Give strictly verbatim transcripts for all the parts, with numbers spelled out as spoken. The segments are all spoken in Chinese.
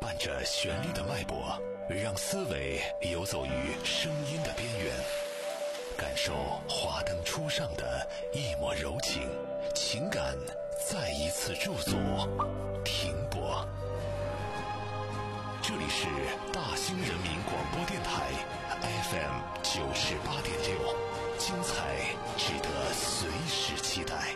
伴着旋律的脉搏，让思维游走于声音的边缘，感受华灯初上的一抹柔情，情感再一次驻足停泊。这里是大兴人民广播电台 F M 九十八点六，精彩值得随时期待。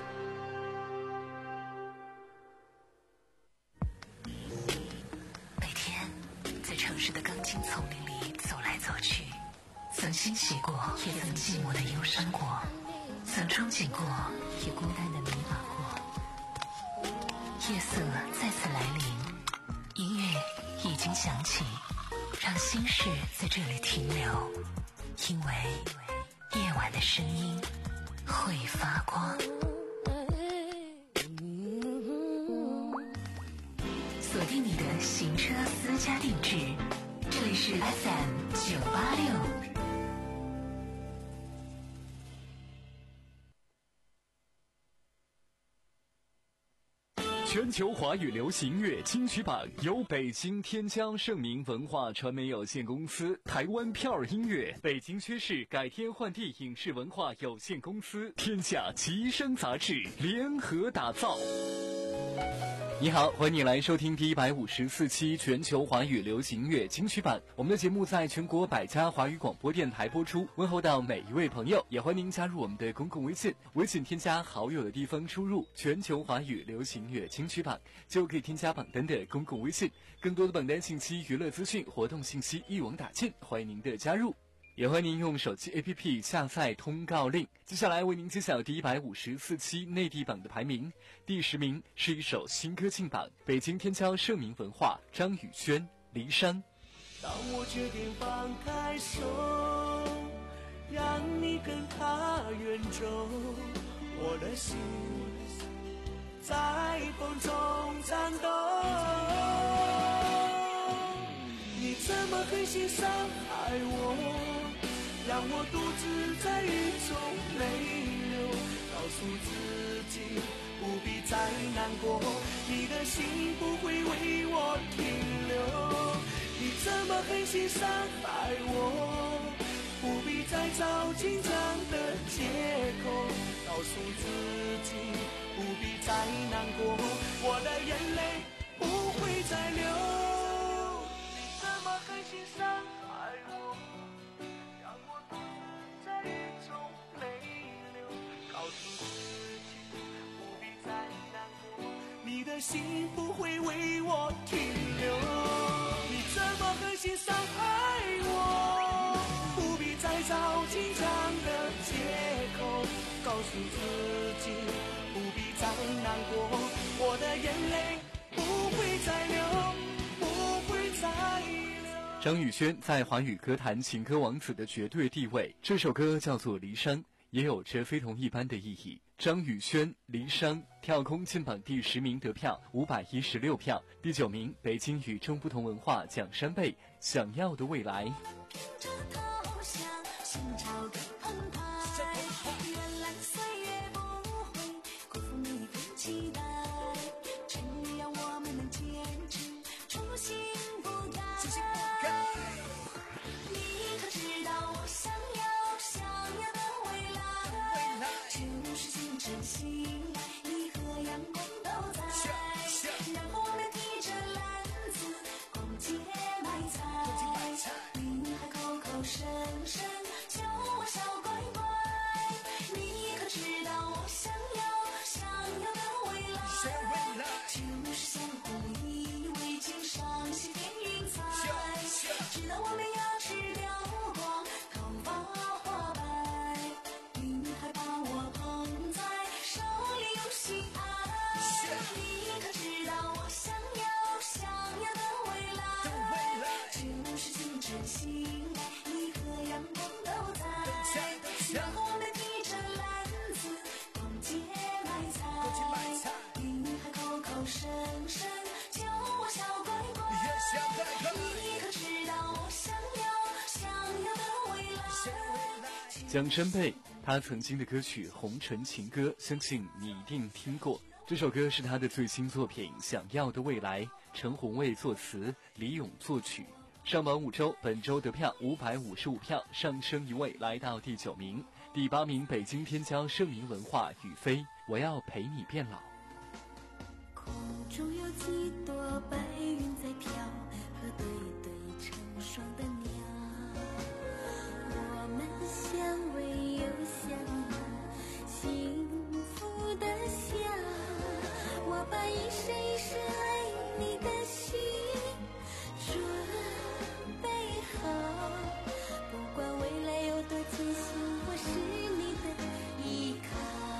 每天在城市的钢筋丛林里走来走去，曾欣喜过，也曾寂寞的忧伤过，曾憧憬过，也孤单的迷茫过。夜色再次来临，音乐已经响起，让心事在这里停留，因为夜晚的声音会发光。锁定你的行车私家定制，这里是 F M 九八六。 全球华语流行乐金曲榜由北京天江盛明文化传媒有限公司、台湾票儿音乐、北京薛氏改天换地影视文化有限公司、天下吉声杂志联合打造。你好，欢迎你来收听第一百五十四期全球华语流行乐金曲榜。我们的节目在全国百家华语广播电台播出，问候到每一位朋友，也欢迎您加入我们的公共微信，微信添加好友的地方输入全球华语流行乐金曲榜，就可以添加榜单的公共微信。更多的榜单信息、娱乐资讯、活动信息一网打尽，欢迎您的加入。也欢迎您用手机 A P P 下载通告令。接下来为您揭晓第一百五十四期内地榜的排名。第十名是一首新歌进榜，北京天骄盛明文化张宇轩《离山》。 当我决定放开手，让你跟他远走，我的心在风中颤抖。你怎么狠心伤害我，让我独自在雨中泪流，告诉自己不必再难过，你的心不会为我停留。你怎么狠心伤害我，不必再找紧张的借口，告诉自己不必再难过，我的眼泪不会再流。狠心伤害我，让我独自在雨中泪流，告诉自己不必再难过，你的心不会为我停留。你怎么狠心伤害我，不必再找紧张的借口，告诉自己不必再难过，我的眼泪不会再流，不会再流。 张宇轩在华语歌坛情歌王子的绝对地位，这首歌叫做《离山》，也有着非同一般的意义。张宇轩《离山》跳空进榜第十名得票五百一十六票，第九名北京与众不同文化蒋山贝《想要的未来》。蒋山贝，他曾经的歌曲《红尘情歌》，相信你一定听过。 这首歌是他的最新作品《想要的未来》，陈红卫作词，李咏作曲。上榜五周，本周得票五百五十五票，上升一位来到第九名。第八名，北京天骄盛名文化雨飞，我要陪你变老。 空中有几朵白云在飘，和对对成双的鸟，我们相偎又相拥，幸福的笑。我把一生一世爱你的心准备好，不管未来有多艰辛，我是你的依靠。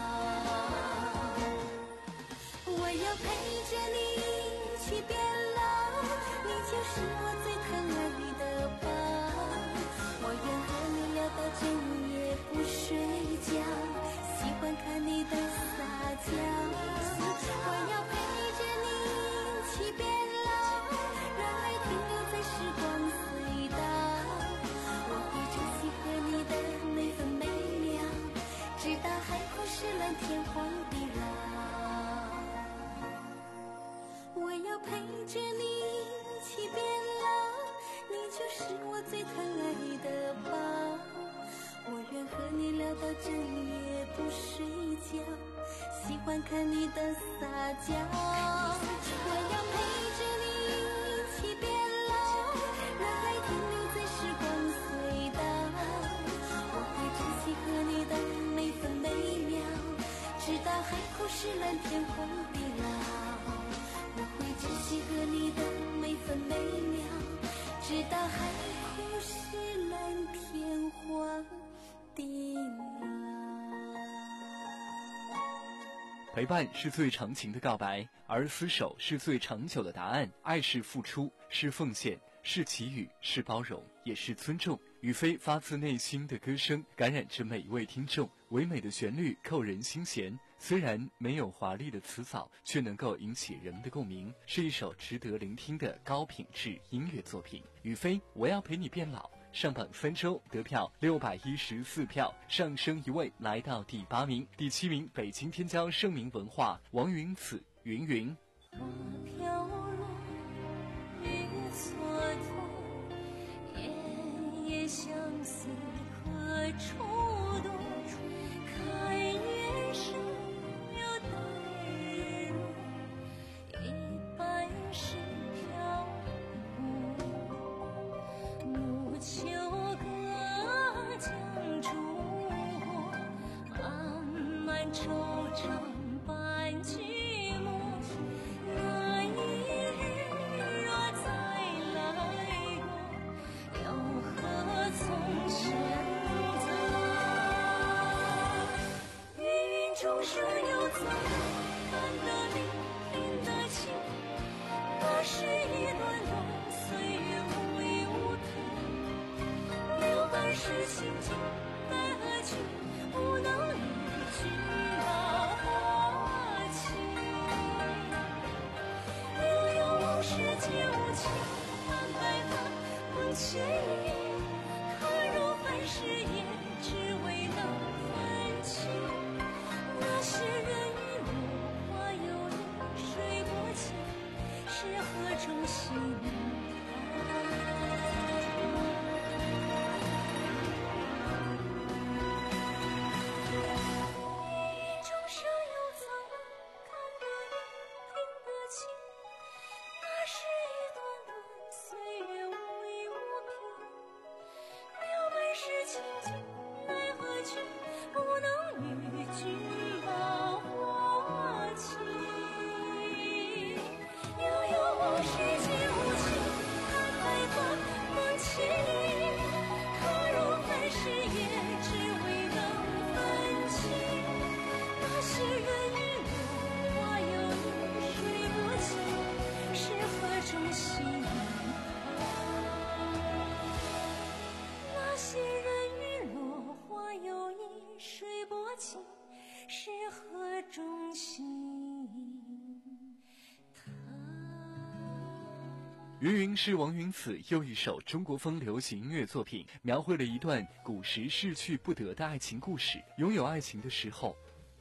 我要陪着你一起变老，你就是我最疼爱的宝。我愿和你聊到整夜不睡觉，喜欢看你的撒娇。我要陪着你一起变老，让爱停留在时光隧道。我会珍惜和你的每分每秒，直到海枯石烂，天荒地老。我要陪着你一起变老，你就是我最疼爱的宝。我愿和你聊到整夜不睡觉，喜欢看你的撒娇。我要陪着你一起变老，让爱停留在时光隧道。我会珍惜和你的每分每秒，直到海枯石烂，天荒地老。我会珍惜和你的每分每秒，直到海枯石烂，天荒地老。 陪伴是最长情的告白，而厮守是最长久的答案。爱是付出，是奉献，是给予，是包容，也是尊重。雨飞发自内心的歌声感染着每一位听众，唯美的旋律扣人心弦，虽然没有华丽的词藻，却能够引起人们的共鸣，是一首值得聆听的高品质音乐作品。雨飞，我要陪你变老，上榜三周，得票六百一十四票，上升一位来到第八名。第七名，北京天骄盛名文化王云子云云。 花飘落，雨蹉跎，夜夜相思何处躲？看月升又待日落，一半是漂泊。暮秋隔江中过，漫漫惆怅伴寂寞。那一日若再来过，要何从选择？芸芸众生游走，看得离，听得清，那是一段段岁月无依无凭。留半世情景，奈何去，不能与君老花期。悠悠往事皆无情，看白发梦牵引，看若凡世也只为那份情。那些人语落花有意，水波轻，是何种心云云是王云子又一首中国风流行音乐作品，描绘了一段古时逝去不得的爱情故事。拥有爱情的时候，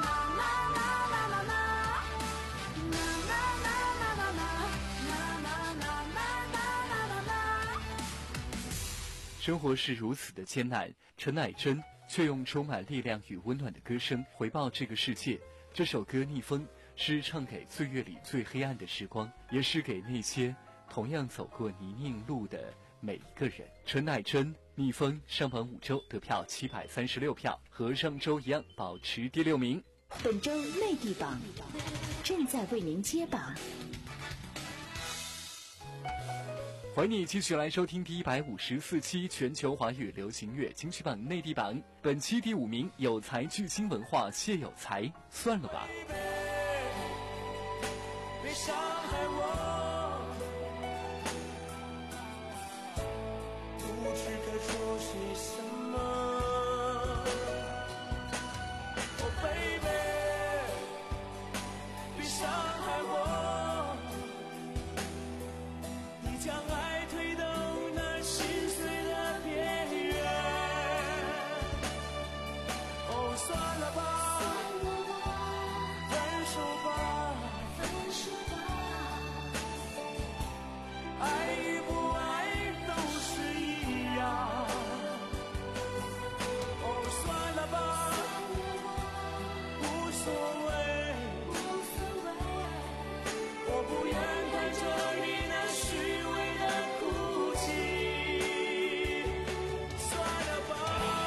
生活是如此的艰难，陈乃真却用充满力量与温暖的歌声回报这个世界。这首歌《逆风》是唱给岁月里最黑暗的时光，也是给那些同样走过泥泞路的每一个人。陈乃真《逆风》上榜五周，得票七百三十六票，和上周一样保持第六名。 本周内地榜正在为您揭榜。 欢迎你继续来收听第一百五十四期全球华语流行乐金曲榜内地榜。本期第五名，有才巨星文化谢有才，算了吧。 别伤害我，不知该说些什么。Oh baby， 别伤害我，你将爱推到那心碎的边缘。哦，算了吧，分手吧，分手吧，爱与不爱都是一样。哦，算了吧，无所谓，我不愿看着你那虚伪的哭泣。算了吧。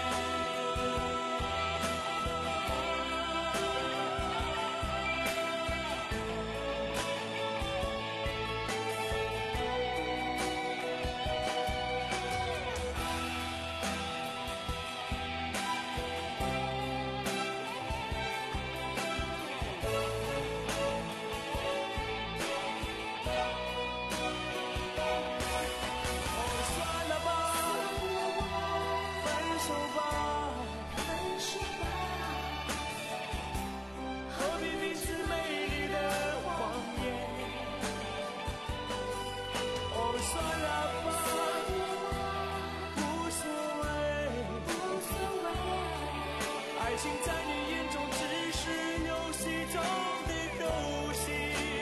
爱情在你眼中只是游戏中的游戏。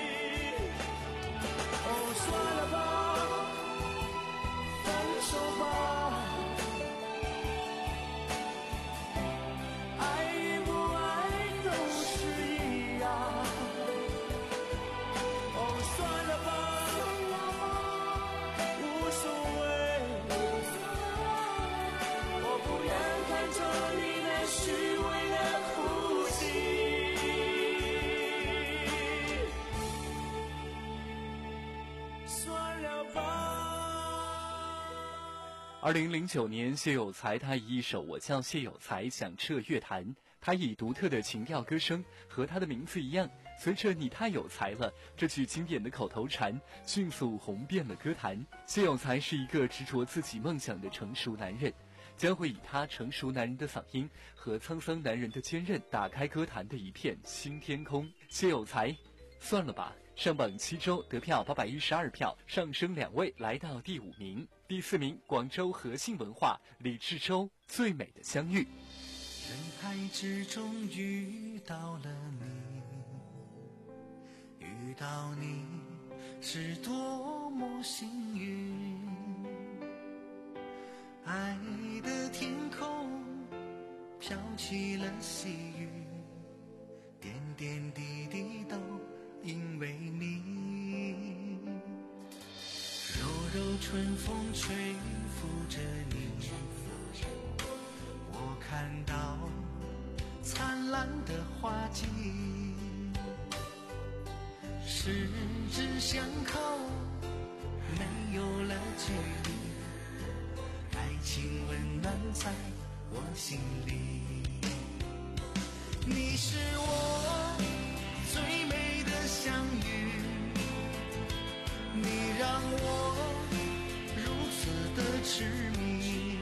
哦，算了吧，分手吧，爱与不爱都是一样。哦，算了吧，无所谓，我不愿看着你那虚伪的二零零九年，谢有才他以一首《我叫谢有才》响彻乐坛。他以独特的情调歌声，和他的名字一样，随着你太有才了这句经典的口头禅，迅速红遍了歌坛。谢有才是一个执着自己梦想的成熟男人，将会以他成熟男人的嗓音和沧桑男人的坚韧，打开歌坛的一片新天空。谢有才，算了吧，上榜七周，得票八百一十二票，上升两位，来到第五名。第四名，广州和信文化，李志洲《最美的相遇》。 人海之中遇到了你，遇到你是多么幸运，爱的天空飘起了细雨，点点滴滴都因为你，柔柔春风吹拂着你，我看到灿烂的花季，十指相扣，没有了距离，爱情温暖在我心里。你是我最美的相遇，你让我如此的痴迷，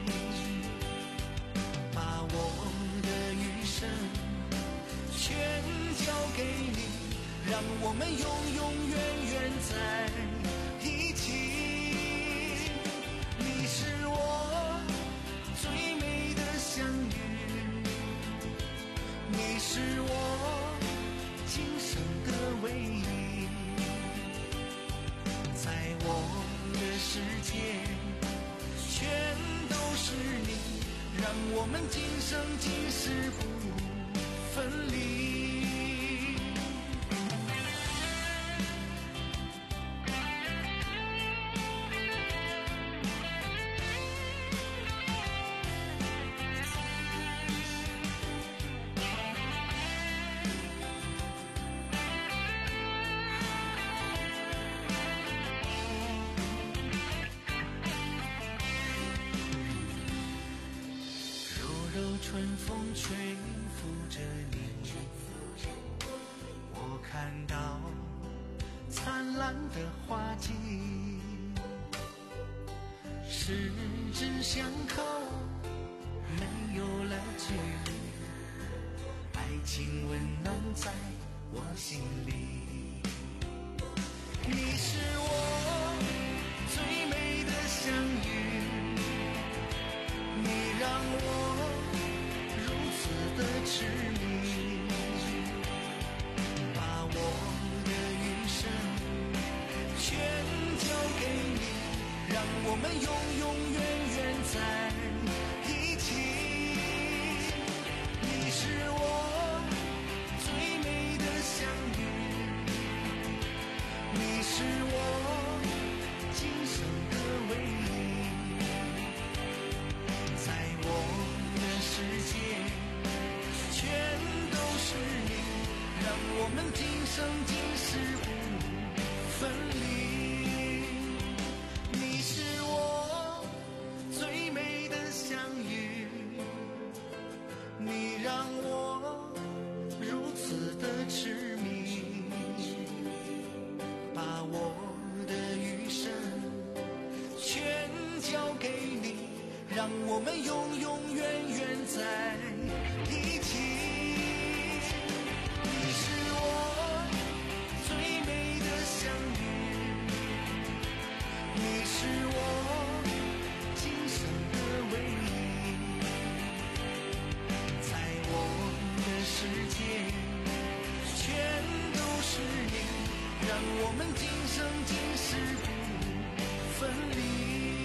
把我的余生全交给你，让我们永永远远在一起。你是我最美的相遇，你是我今生的唯一，在我的世界全都是你，让我们今生今世不分离。春风吹拂着你，我看到灿烂的花季，十指相扣，没有了距离，爱情温暖在我心里。你是我最美的相遇，你让我的痴迷，把我的余生全交给你，让我们永永远远在一起。你是我最美的相遇，你是我今生的唯一，在我的世界全都是你，让我们今生今世不分离。你是我最美的相遇，你让我如此的痴迷，把我的余生全交给你，让我们永永远远在一起。你是我最美的相遇，你是我今生的唯一，在我的世界全都是你，让我们今生今世不分离。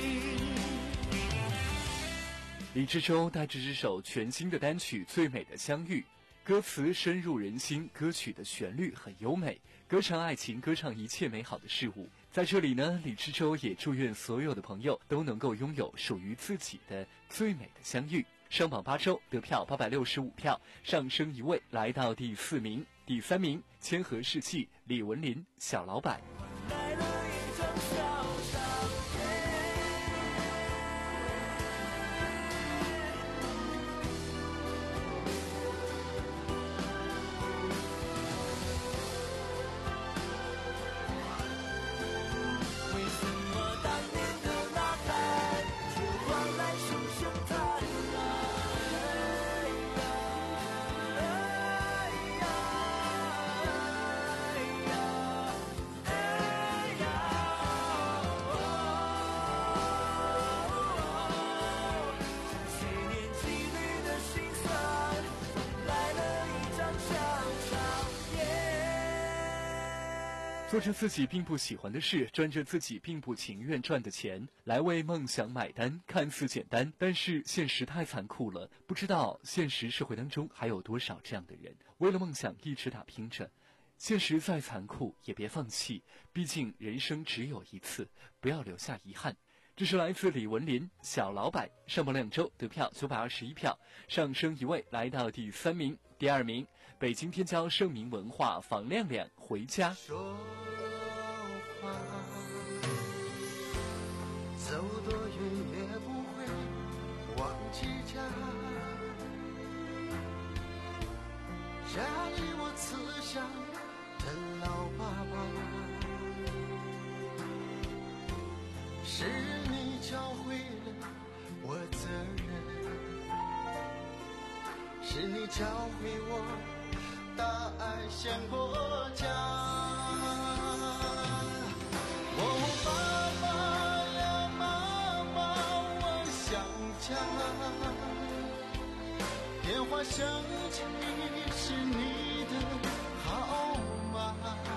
李志洲带着这首全新的单曲《最美的相遇》，歌词深入人心，歌曲的旋律很优美，歌唱爱情，歌唱一切美好的事物。在这里呢，李志洲也祝愿所有的朋友都能够拥有属于自己的最美的相遇。上榜八周，得票八百六十五票，上升一位，来到第四名。第三名，千和世纪，李文林，小老板。 来了一场小小夜， 做着自己并不喜欢的事，赚着自己并不情愿赚的钱，来为梦想买单，看似简单，但是现实太残酷了。不知道现实社会当中还有多少这样的人，为了梦想一直打拼着。现实再残酷也别放弃，毕竟人生只有一次，不要留下遗憾。这是来自李文林小老板，上榜两周得票九百二十一票，上升一位来到第三名。第二名，北京天骄盛名文化房亮亮回家。 说话走多远也不会忘记家，家里我慈祥的老爸爸，是你教会了我责任，是你教会我大爱先国家。哦，爸爸呀妈妈，我想家，电话响起是你的号码，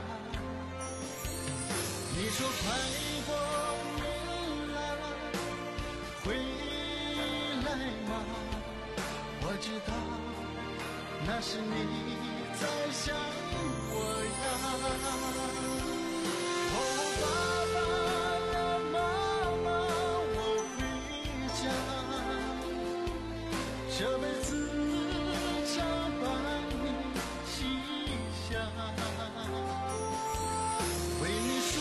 你说快过年了，回来吗？我知道那是你在想我呀。哦，爸爸呀妈妈，我回家，这辈子常伴你西厢，为你梳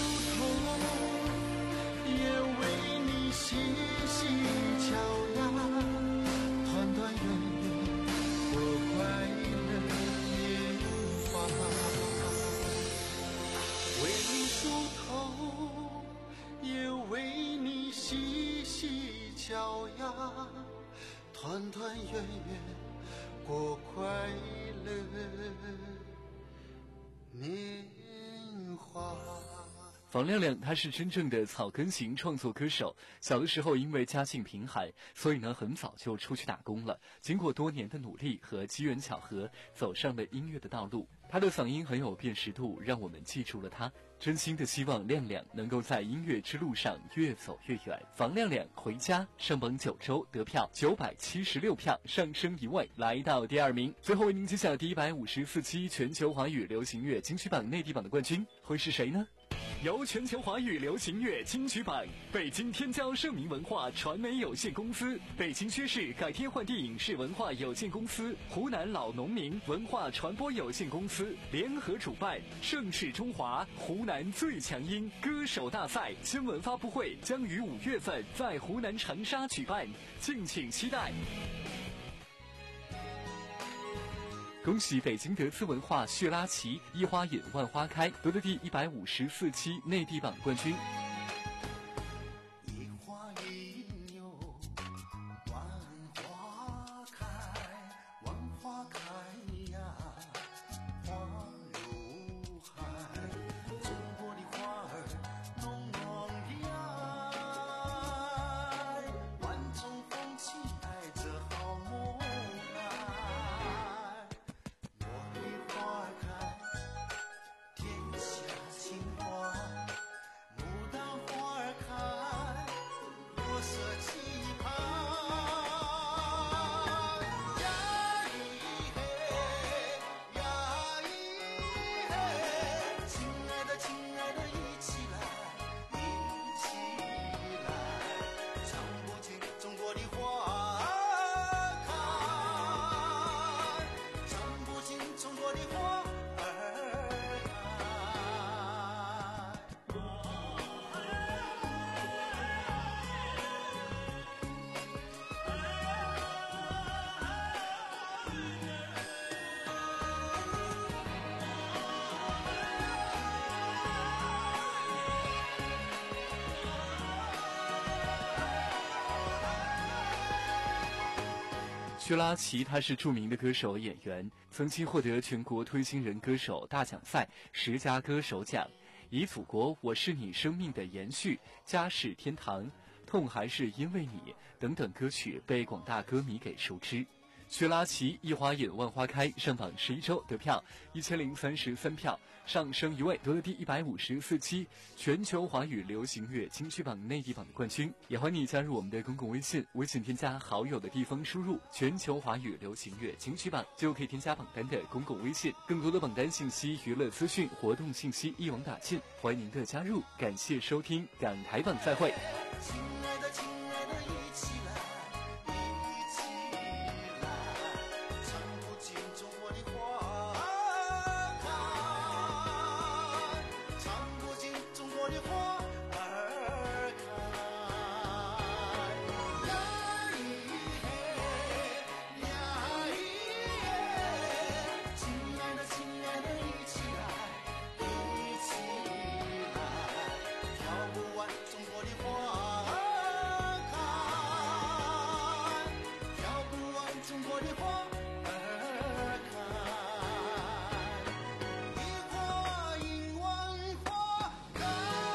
头，也为你洗洗脚呀，团团圆圆过快乐年华，为你梳头，也为你洗洗脚呀，团团圆圆过快乐年华。 房亮亮他是真正的草根型创作歌手，小的时候因为家境贫寒，所以呢很早就出去打工了。经过多年的努力和机缘巧合，走上了音乐的道路。他的嗓音很有辨识度，让我们记住了他。真心的希望亮亮能够在音乐之路上越走越远。房亮亮回家上榜九周，得票九百七十六票，上升一位来到第二名。最后为您揭晓第一百五十四期全球华语流行乐金曲榜内地榜的冠军会是谁呢？由全球华语流行乐金曲榜、北京天骄盛名文化传媒有限公司、北京薛氏改天换地影视文化有限公司、湖南老农民文化传播有限公司联合主办，盛世中华湖南最强音歌手大赛新闻发布会将于五月份在湖南长沙举办，敬请期待。恭喜北京德资文化血拉旗一花引万花开夺得第一百五十四期内地榜冠军。 一花一柳万花开，万花开呀花如海，中国的花儿浓浓的爱，万种风情带着好梦来。茉莉花开，天下情花，牡丹花开，国色棋盘。呀咿嘿，呀咿嘿，亲爱的亲爱的一起来，一起来，唱不尽中国的花开，唱不尽中国的花儿薛拉奇他是著名的歌手演员，曾经获得全国推新人歌手大奖赛十佳歌手奖，以祖国我是你生命的延续、家是天堂、痛还是因为你等等歌曲被广大歌迷给熟知。 薛拉奇一花引万花开上榜十一周得票一千零三十三票，上升一位夺得第一百五十四期全球华语流行乐金曲榜内地榜的冠军。也欢迎你加入我们的公共微信，微信添加好友的地方输入全球华语流行乐金曲榜就可以添加榜单的公共微信，更多的榜单信息、娱乐资讯、活动信息一网打尽，欢迎您的加入。感谢收听港台榜再会。 亲爱的亲爱的一起来一起来，唱不尽中国的花开，唱不尽中国的花儿开，呀咿嘿呀咿耶，亲爱的亲爱的一起来一起来，跳不完中国的花儿开，跳不完中国的花儿开，一花一万花开。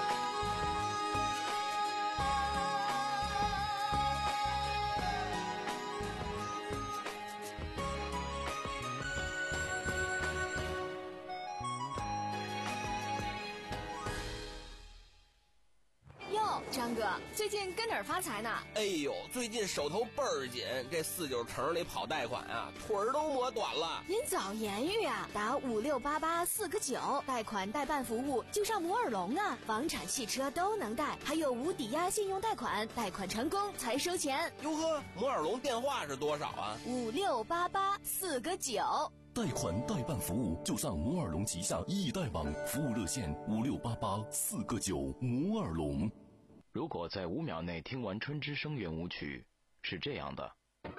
哟，张哥，最近跟哪儿发财呢？ 哎呦，最近手头倍儿紧，这四九城里跑贷款啊，腿儿都磨短了。 您早言语啊，打五六八八四个九，贷款代办服务就上摩尔龙啊，房产、汽车都能贷，还有无抵押信用贷款，贷款成功才收钱。 哟呵，摩尔龙电话是多少啊？ 五六八八四个九。 贷款代办服务就上摩尔龙旗下易贷网，服务热线五六八八四个九。摩尔龙。 如果在五秒内听完春之声圆舞曲，是这样的；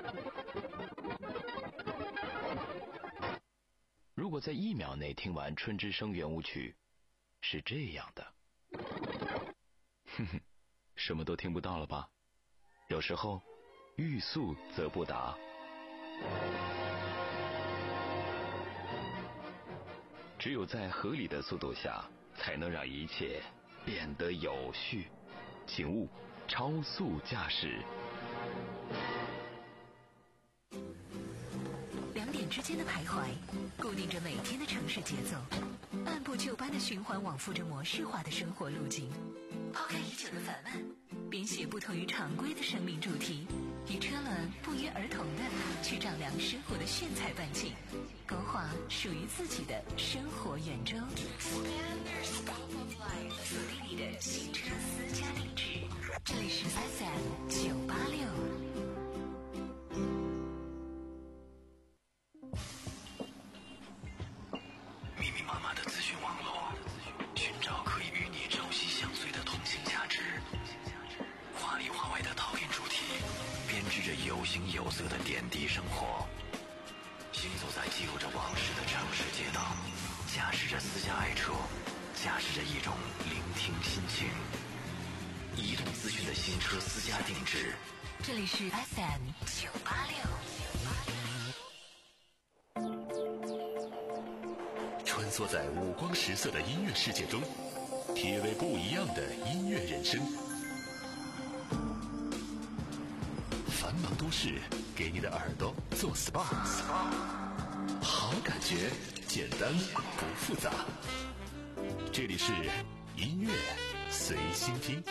如果在一秒内听完春之声圆舞曲，是这样的。哼哼，什么都听不到了吧？有时候，欲速则不达。只有在合理的速度下，才能让一切变得有序。请勿超速驾驶。 两点之间的徘徊，固定着每天的城市节奏，按部就班的循环往复着模式化的生活路径。抛开已久的烦闷，编写不同于常规的生命主题，与车轮不约而同的去丈量生活的炫彩半径，勾画属于自己的生活圆周。锁定你的新车私家定制，这里是 F M 九八六。 密密麻麻的资讯网络，寻找可以与你朝夕相随的同性价值。华里华外的讨厌主题，编织着有形有色的点滴生活。行走在记录着往事的城市街道，驾驶着私家爱车，驾驶着一种聆听心情。移动资讯的新车私家定制， 这里是 F M 九八六。 穿梭在五光十色的音乐世界中，体味不一样的音乐人生。繁忙都市给你的耳朵做 S P A， 好感觉，简单不复杂。这里是音乐随心听。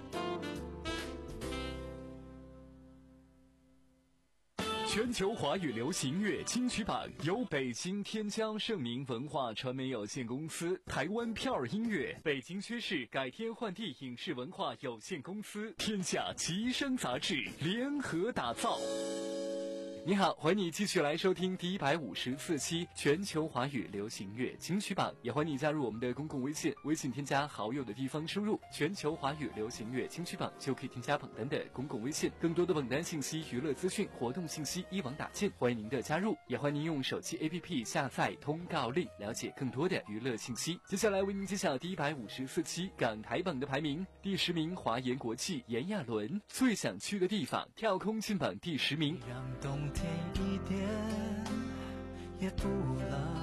全球华语流行乐金曲榜由北京天江盛明文化传媒有限公司、台湾票儿音乐、北京薛氏改天换地影视文化有限公司、天下吉声杂志联合打造。你好，欢迎你继续来收听第一百五十四期全球华语流行乐金曲榜，也欢迎你加入我们的公共微信，微信添加好友的地方输入全球华语流行乐金曲榜就可以添加榜单的公共微信，更多的榜单信息、娱乐资讯、活动信息一网打尽，欢迎您的加入，也欢迎您用手机 A P P 下载通告令，了解更多的娱乐信息。接下来为您揭晓第一百五十四期港台榜的排名，第十名华研国际炎亚纶最想去的地方，跳空进榜第十名。 让冬天一点也不冷，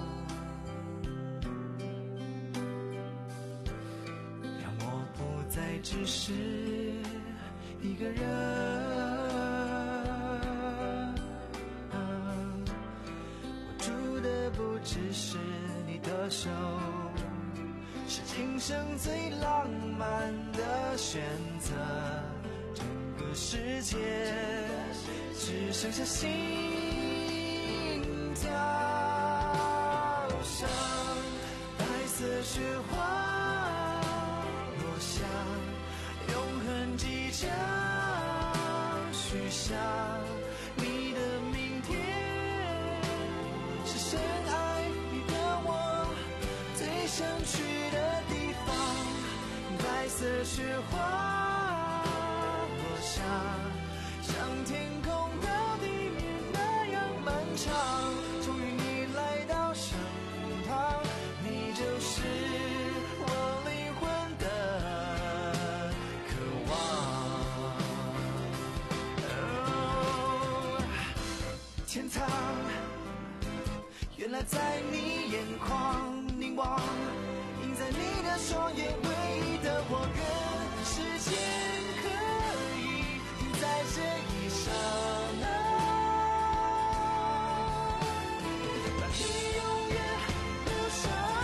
让我不再只是一个人。 只是你的手，是今生最浪漫的选择。整个世界只剩下心跳声，白色雪花落下，永恒即将许下。你的明天是深爱你的我最想去的地方，白色雪花落下，像天空到地面那样漫长。终于你来到身旁，你就是我灵魂的渴望。哦，天堂原来在你眼眶凝望，映在你的双眼，唯一的我愿时间可以停在这一刹那，让你永远留下。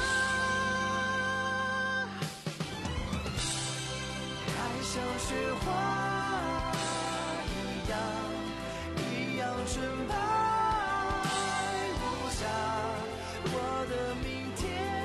爱像雪花一样，一样纯白无瑕。我的明天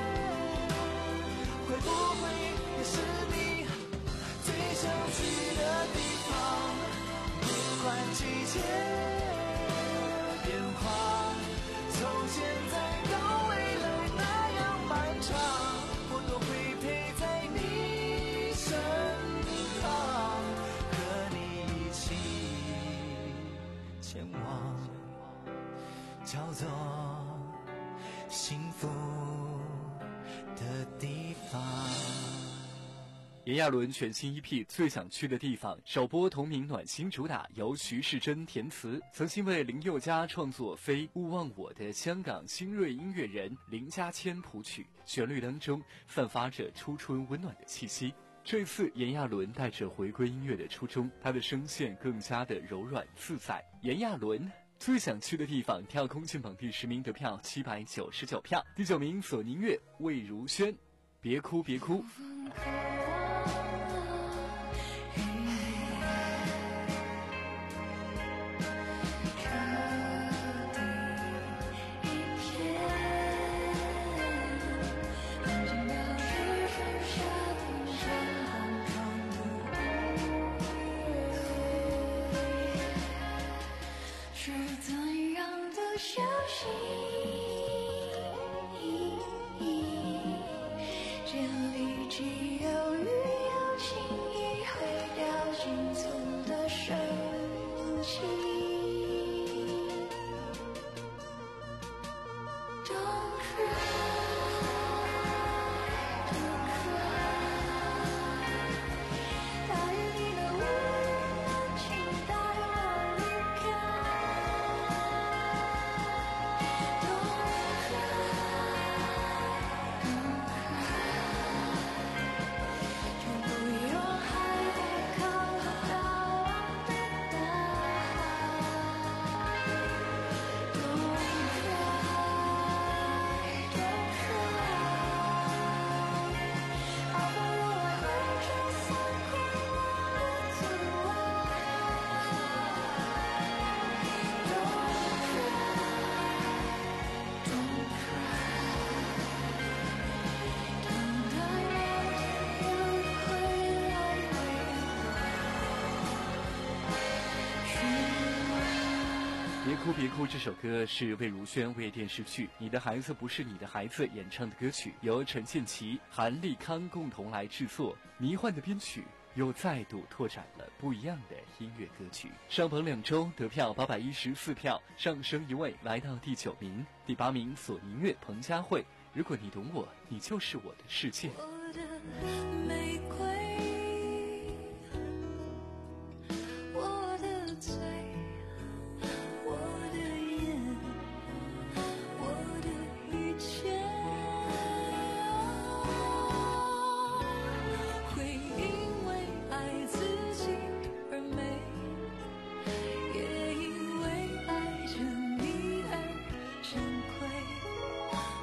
会不会也是你最想去的地方？不管季节变化，从现在到未来那样漫长，我都会陪在你身旁，和你一起前往叫做幸福的地方。 炎亚纶全新 E P《最想去的地方》首播同名暖心主打，由徐世珍填词，曾经为林宥嘉创作《非勿忘我》的香港新锐音乐人林家谦谱曲，旋律当中散发着初春温暖的气息。这次炎亚纶带着回归音乐的初衷，他的声线更加的柔软自在。炎亚纶最想去的地方跳空进榜第十名，得票七百九十九票。第九名索尼音乐魏如萱，别哭别哭。 是怎样的消息，这里只有雨有轻易会掉进葱的生气。Don't cry, don't cry， 大雨里的无人请带我离开。 别哭别哭这首歌是魏如萱为电视剧《你的孩子不是你的孩子》演唱的歌曲，由陈建骐、韩立康共同来制作，迷幻的编曲又再度拓展了不一样的音乐歌曲。上榜两周，得票八百一十四票，上升一位来到第九名。第八名索尼音乐彭佳慧，如果你懂我，你就是我的世界。 我的玫瑰，我的嘴，我的眼，我的一切，会因为爱自己而美，也因为爱着你而珍贵。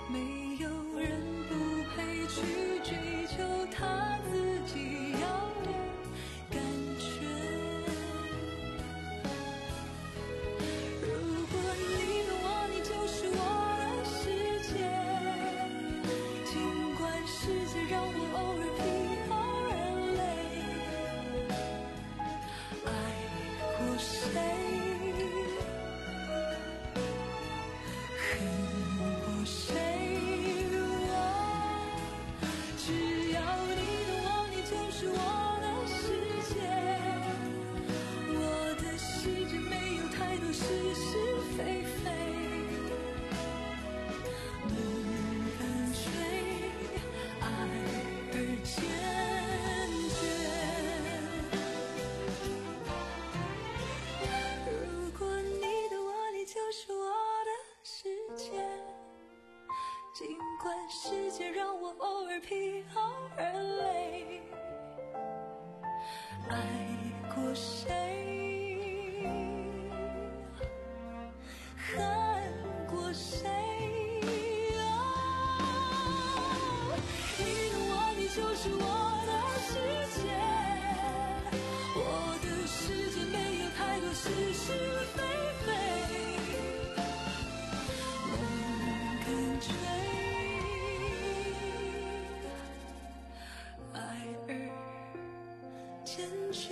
界，尽管世界让我偶尔疲劳而累，爱过谁，恨过谁，哦，你的我，你就是我的世界，我的世界没有太多是是非非，梦跟吹，爱儿坚决。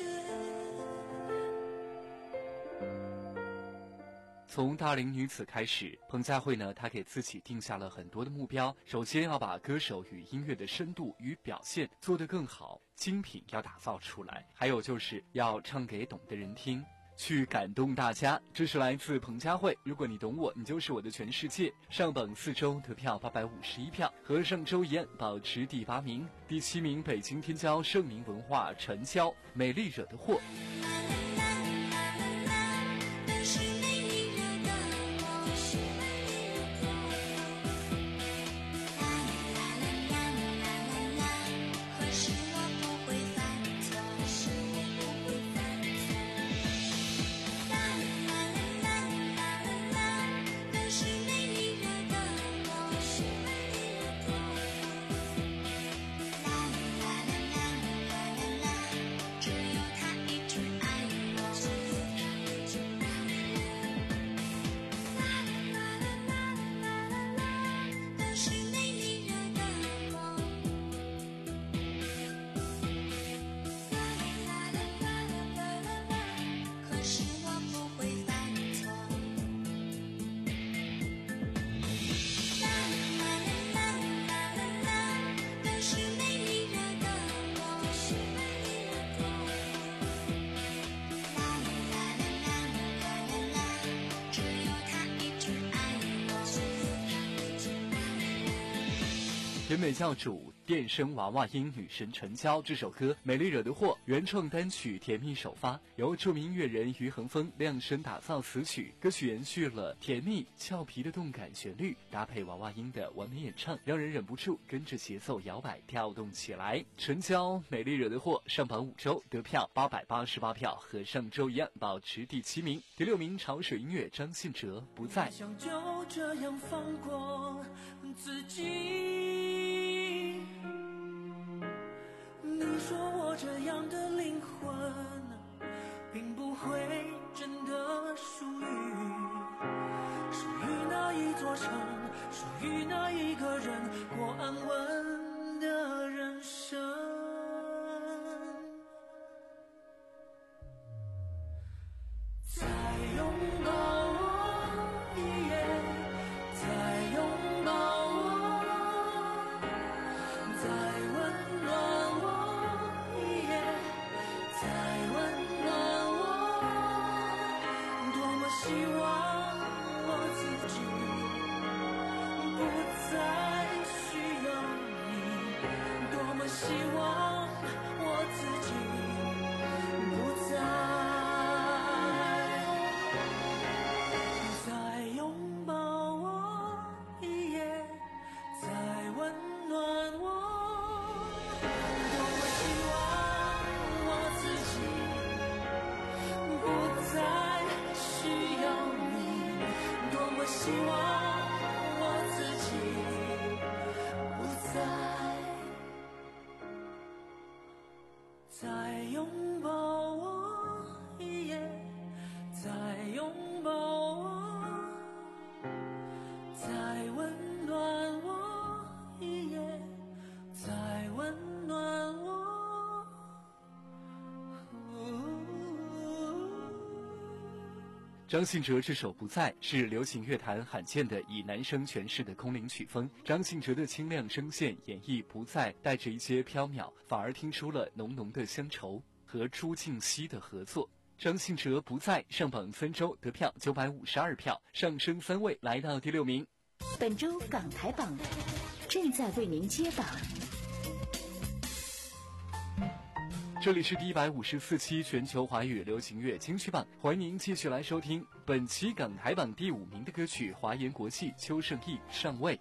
从大龄女子开始，彭佳慧呢，她给自己定下了很多的目标。首先要把歌手与音乐的深度与表现做得更好，精品要打造出来。还有就是要唱给懂的人听，去感动大家。这是来自彭佳慧，如果你懂我，你就是我的全世界。上榜四周得票八百五十一票，和上周一样保持第八名。第七名北京天骄盛名文化陈娇，美丽惹的祸。甜美教主电声娃娃音女神陈娇这首歌《美丽惹的祸》原创单曲甜蜜首发，由著名音乐人于恒峰量身打造词曲。歌曲延续了甜蜜俏皮的动感旋律，搭配娃娃音的完美演唱，让人忍不住跟着节奏摇摆跳动起来。陈娇《美丽惹的祸》上榜五周得票八百八十八票，和上周一样保持第七名。第六名潮水音乐张信哲不在。 想就这样放过自己，你说我这样的灵魂并不会真的属于属于那一座城，属于那一个人，过安稳的人生。再拥抱我一夜，再拥抱我，再温暖我一夜，再温暖我。多么希望我自己不再需要你，多么希望我自己不再。希望我自己不再，再拥抱我一夜，再拥抱我，再温暖我一夜，再温暖我。 张信哲这首《不在》是流行乐坛罕见的以男声诠释的空灵曲风。张信哲的清亮声线演绎《不在》，带着一些飘渺，反而听出了浓浓的乡愁。和朱静熙的合作，张信哲《不在》上榜三周得票九百五十二票，上升三位来到第六名。 本周港台榜正在为您揭榜。 这里是第一百五十四期全球华语流行乐金曲榜，欢迎您继续来收听本期港台榜第五名的歌曲，华研国际邱胜翊上位。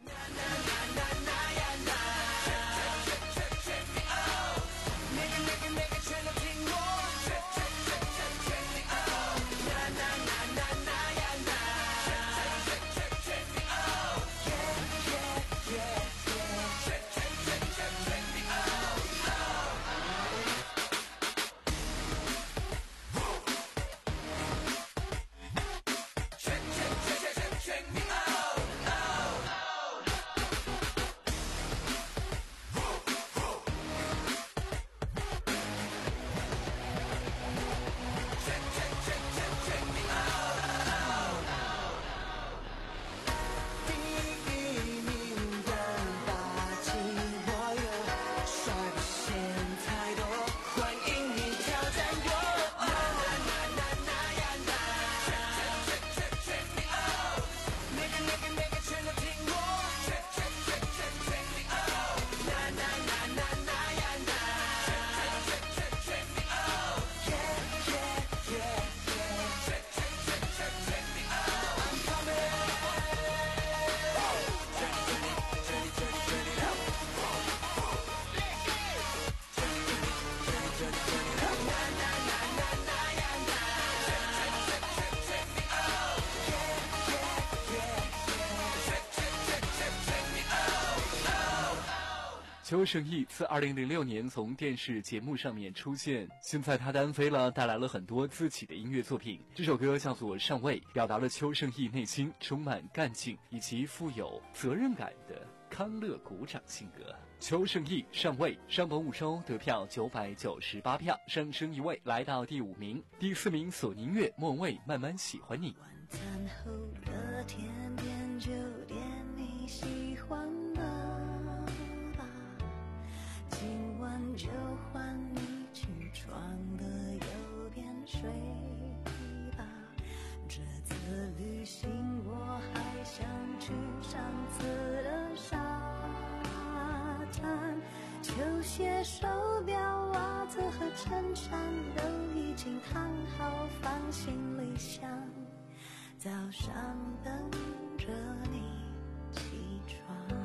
邱胜翊自二零零六年从电视节目上面出现，现在他单飞了，带来了很多自己的音乐作品。这首歌叫做《上位》，表达了邱胜翊内心充满干劲以及富有责任感的康乐鼓掌性格。邱胜翊上位，上榜五周得票九百九十八票，上升一位来到第五名。第四名索尼音乐莫文蔚慢慢喜欢你。 晚餐后的甜点就点你喜欢的吧，今晚就换你起床的右边睡吧，这次旅行我还想去上次的沙滩，球鞋手表袜子和衬衫都已经烫好放行李箱，早上等着你起床，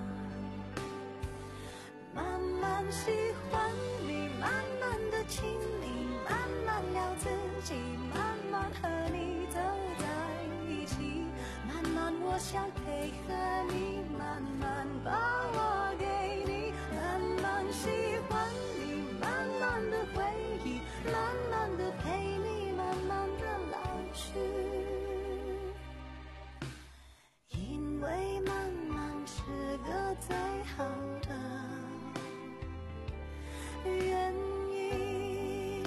慢慢喜欢你，慢慢的亲你，慢慢聊自己，慢慢和你走在一起，慢慢我想配合你，慢慢把我给你，慢慢喜欢你，慢慢的回忆，慢慢的陪你，慢慢的老去，因为慢慢是个最好的原因。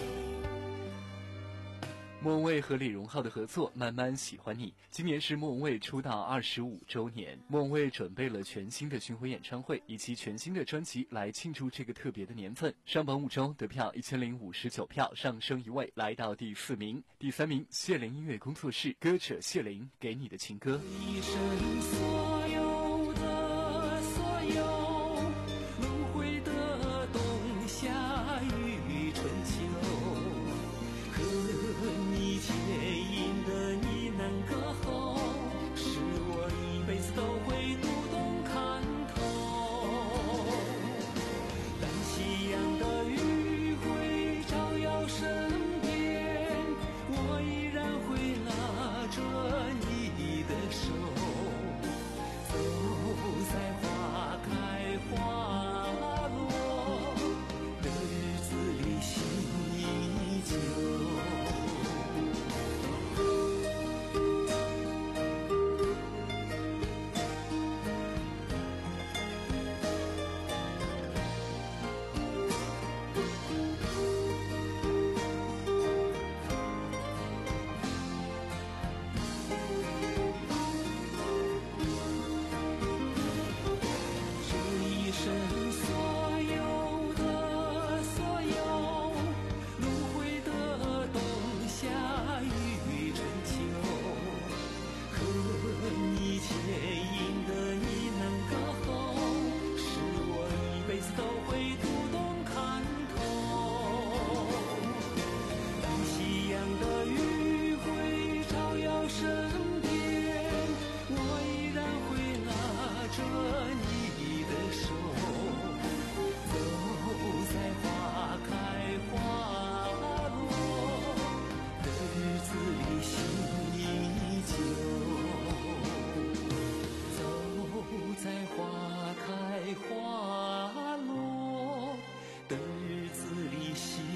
莫文蔚和李荣浩的合作《慢慢喜欢你》，今年是莫文蔚出道二十五周年。莫文蔚准备了全新的巡回演唱会以及全新的专辑来庆祝这个特别的年份。上榜五周得票一千零五十九票，上升一位来到第四名。第三名谢玲音乐工作室，歌者谢玲给你的情歌。 一生所有的所有，轮回的冬夏与春秋，和你牵引的你能歌喉，是我一辈子都会读懂看透。当夕阳的余晖照耀身边，我依然会拉着你的手， 着你的手，走在花开花落的日子里，心依旧。走在花开花落的日子里，心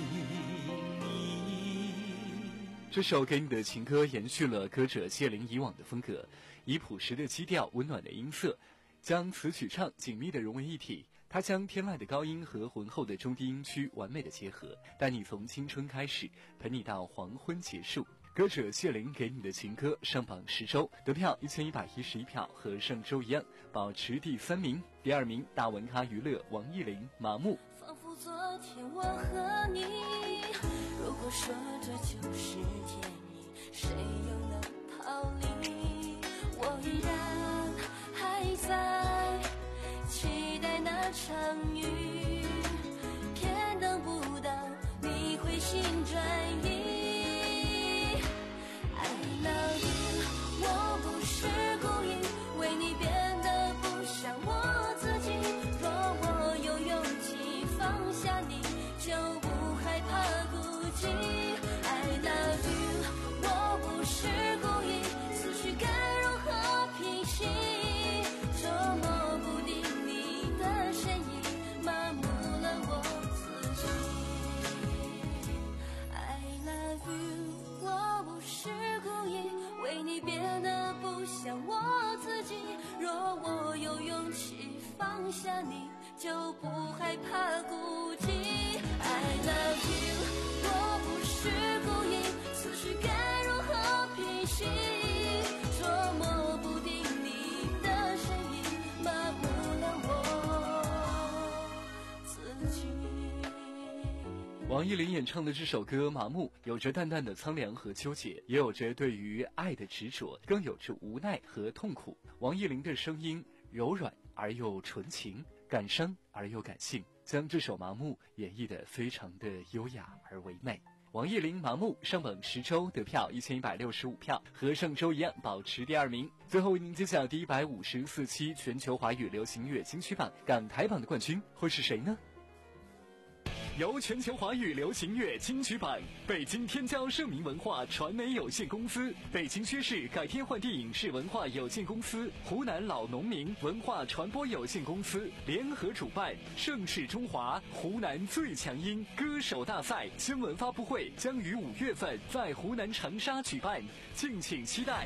这首给你的情歌延续了歌者谢灵以往的风格，以朴实的基调、温暖的音色，将词曲唱紧密地融为一体。他将天籁的高音和浑厚的中低音区完美的结合，带你从青春开始，陪你到黄昏结束。歌者谢灵给你的情歌上榜十周，得票一千一百一十一票，和上周一样保持第三名。第二名大文咖娱乐王艺霖《麻木》。 仿佛昨天我和你，如果说这就是天意，谁又能逃离？我依然还在期待那场雨，偏等不到你回心转意。I love you， 我不是故意为你变得不像我自己，若我有勇气放下你，就不害怕孤寂。I love you， 我不是故意，思绪该如何平息，捉摸不定你的身影，麻木了我自己。I love you， 我不是故意为你变得不像我自己，若我有勇气放下你，就不害怕孤寂。I love you， 我不是故意，思绪该如何平息，捉摸不定你的身影，麻木了我自己。 王艺霖演唱的这首歌《麻木》有着淡淡的苍凉和纠结，也有着对于爱的执着，更有着无奈和痛苦。王艺霖的声音柔软而又纯情，感伤而又感性，将这首《麻木》演绎得非常的优雅而唯美。王艺霖《麻木》上榜十周，得票一千一百六十五票，和上周一样保持第二名。最后为您揭晓第一百五十四期全球华语流行乐金曲榜港台榜的冠军会是谁呢？由全球华语流行乐金曲榜、北京天骄盛名文化传媒有限公司、北京薛氏改天换地影视文化有限公司、湖南老农民文化传播有限公司联合主办，盛世中华湖南最强音歌手大赛新闻发布会将于五月份在湖南长沙举办，敬请期待。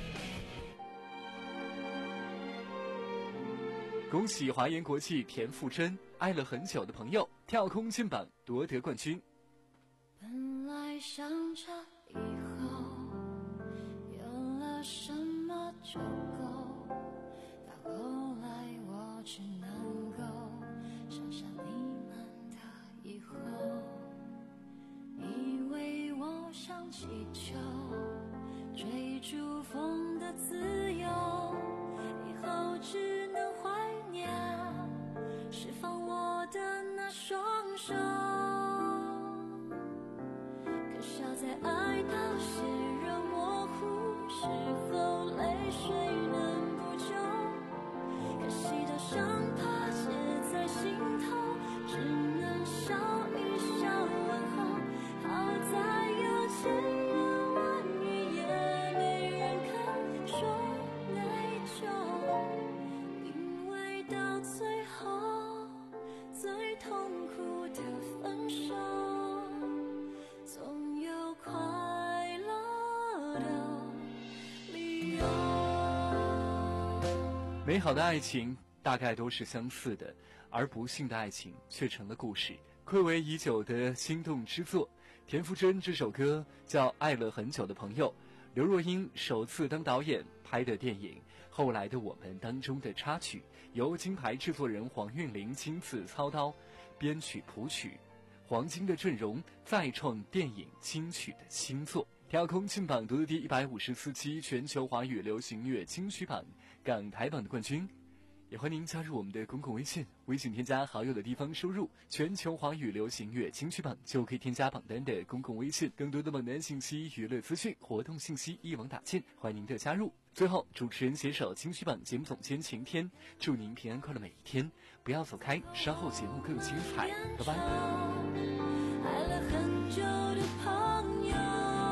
恭喜华研国际田馥甄爱了很久的朋友跳空进榜夺得冠军。 本来想着以后有了什么就够，到后来我只能够想象你们的以后，以为我像气球追逐风的自由，以后只能怀念释放我的那双手，可笑在爱到血肉模糊时候，泪水能补救，可惜的伤疤结在心头，只能笑一笑问候。好在有千言万语也没人肯说内疚，因为到最后最痛苦的分手，总有快乐的理由。 美好的爱情大概都是相似的，而不幸的爱情却成了故事。暌违已久的心动之作，田馥甄这首歌叫《爱了很久的朋友》，刘若英首次当导演拍的电影《后来的我们》当中的插曲，由金牌制作人黄韵玲亲自操刀编曲谱曲，黄金的阵容再创电影金曲的新作。跳空进榜夺得第一百五十四期全球华语流行乐金曲榜港台榜的冠军， 也欢迎您加入我们的公共微信，微信添加好友的地方输入全球华语流行乐金曲榜，就可以添加榜单的公共微信，更多的榜单信息、娱乐资讯、活动信息一网打尽，欢迎您的加入。最后，主持人携手金曲榜节目总监晴天，祝您平安快乐每一天，不要走开，稍后节目更精彩，拜拜。 爱了很久的朋友，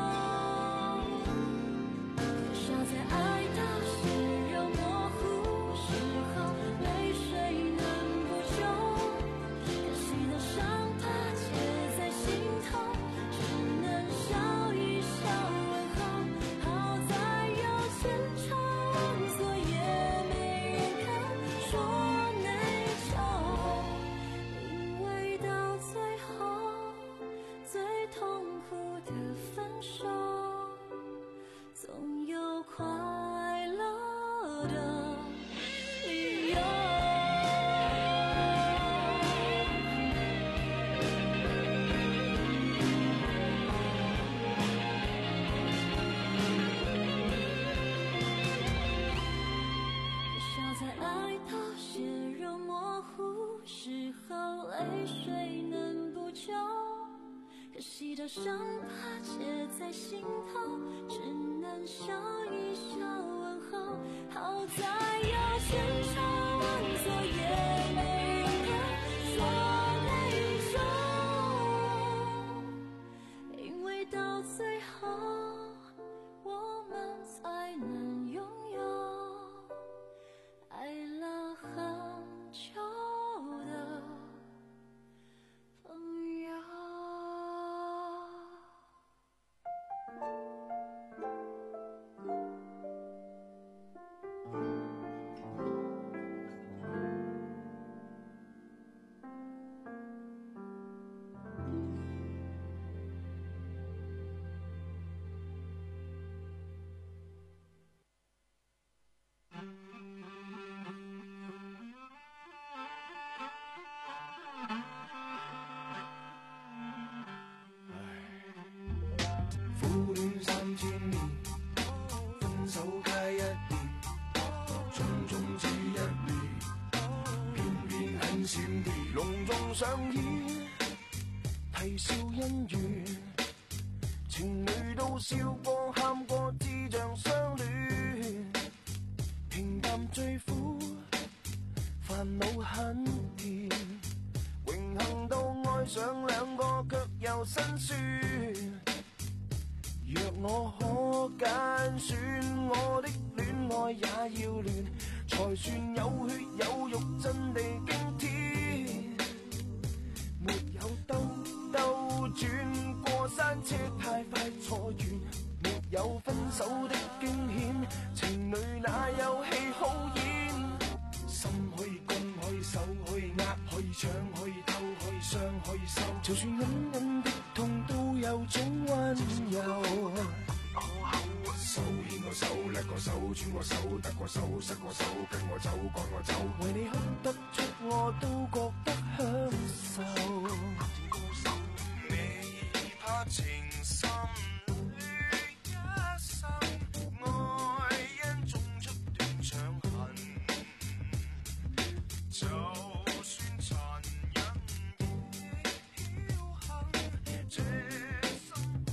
可笑在爱到血肉模糊时候，泪水能补救，可惜的伤疤结在心头，只能笑一笑问候。好在有千差万错，也没人肯说内疚，因为到最后最痛苦的分手，总有快乐的理由。可笑在爱到血肉模糊时候，泪水能补救，可惜的伤疤结在心头，只能笑一笑问候。好在有千差万错，也没人肯说内疚，因为到最后我们才能拥有爱了很久的朋友。 苦戀三千年，分手皆一年，種種只一年，偏偏很閃電，隆重上演，啼笑姻緣，情侶都笑過喊過，智像相戀，平淡最苦，煩惱很甜，榮幸到愛上兩個卻又辛酸。若我可揀選，我的戀愛也要亂，才算有血有肉，真地驚天。沒有兜兜轉，過山車太快坐完，沒有分手的驚險，情侶哪有戲好演？心可以攻，可以守，可以握，可以搶，可以偷，可以傷，可以收，就算隱隱的痛都有種溫柔。手牽我手，甩個手，轉個手，得個手，失個手，跟我走，趕我走，為你哭得出我都覺得享受。你怕情深血一生，愛因種出斷腸痕，就算殘忍亦僥倖，這生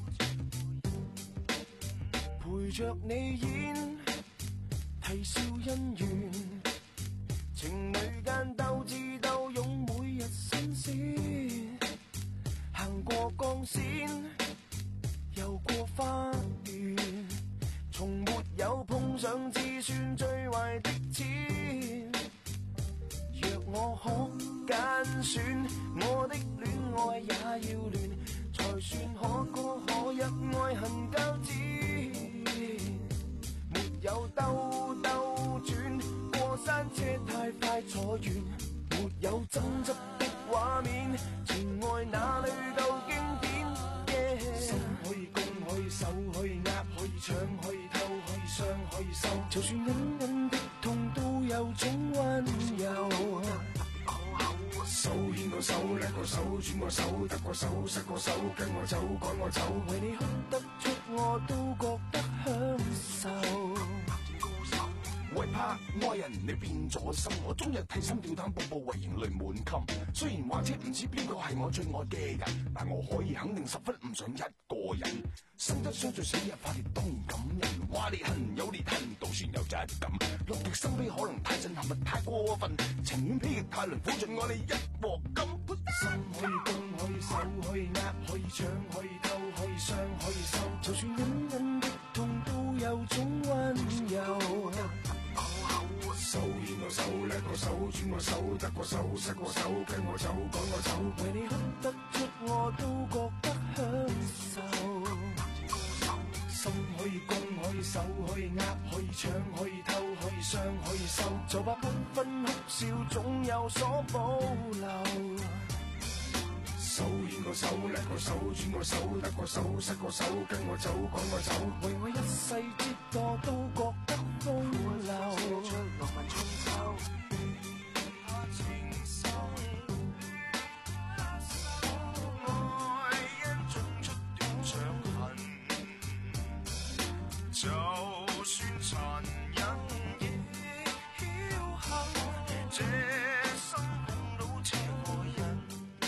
陪着你演，啼笑姻緣，情侶間鬥智鬥勇，每日新鮮，行過鋼線，遊過花園，從沒有碰上至算最壞的錢。若我可揀選，我的戀愛也要亂，才算可歌可泣，愛恨交織。沒有兜兜轉，過山車太快坐完，沒有爭執的畫面，情愛哪裏夠經典？ Yeah. 心可以攻，可以守，可以握，可以搶，可以偷，可以傷，可以收，就算隱隱的痛都有種溫柔。手牽個手，甩個手，轉個手，得個手，失個手，跟我走，趕我走，為你哭得出我都覺得享受。 為怕愛人你變咗心，我終日提心吊膽，步步為營淚滿襟。雖然或者唔知邊個係我最愛嘅人，但我可以肯定十分唔想一個人。生得相聚，死日化蝶當然感人。話裂痕有裂痕，倒算有質感。樂極生悲可能太震撼，咪太過分，情願披極太輪苦盡愛你一鑊金。心可以攻，可以守，可以壓，可以搶，可以偷，可以傷，可以收。就算隱隱的痛，都有種溫柔。手牽我手，叻個手，轉我手，得個手，失個手，跟我走，趕我走。為你哭得出，我都覺得享受。心可以攻，可以守，可以壓，可以搶，可以偷，可以傷，可以收。就怕不分哭笑，總有所保留。手牽個手，叻個手，轉個手，得個手，失個手，跟我走，趕我走。為我一世折墮，都覺得風流。愛因種出斷腸痕，就算殘忍亦僥倖，這生碰到這個人。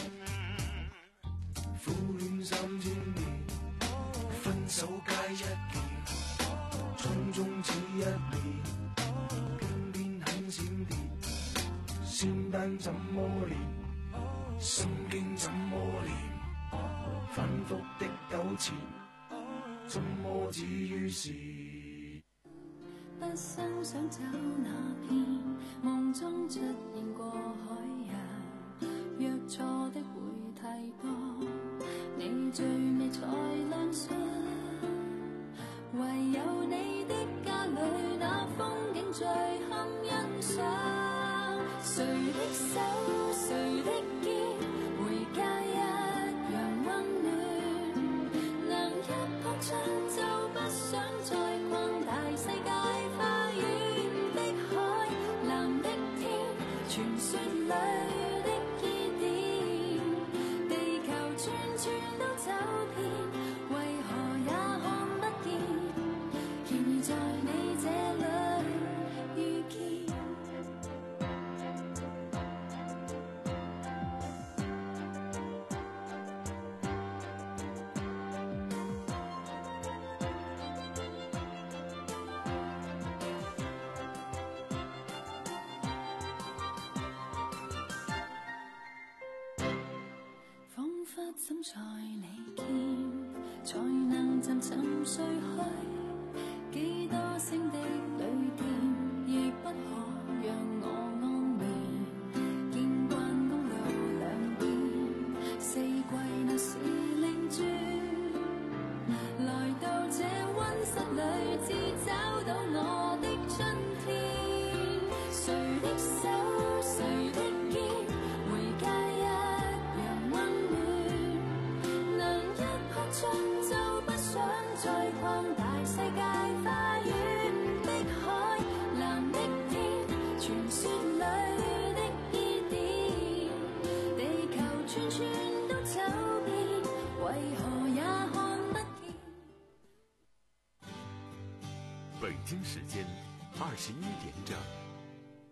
苦戀三千年，分手皆一年，匆匆只一年，偏偏很閃電。仙丹怎麼練，心經怎麼練，反覆的糾纏，怎麼止於事？ 不生想找那片夢中出現過海洋，約錯的會太多，你最美才亮相，唯有你的家裏那風景最堪欣賞。誰的手，誰的肩，回家一樣溫暖，能一撲槍就不想再逛大世界花園的海，藍的天，傳說裏的依點，地球轉轉都走遍，為何也看不見？然而在你這裏遇見。怎才你見，才能沉沉睡去？幾多星的旅店，亦不可讓我安眠。見慣公路兩邊，四季那時令轉，來到這溫室裏，只找到我的春天。誰的手，誰的肩，回家一樣溫暖。就不想再逛大世界花園的海，藍的天，傳說裏的依點，地球串串都走遍，為何也看不見？ 北京時間二十一點整。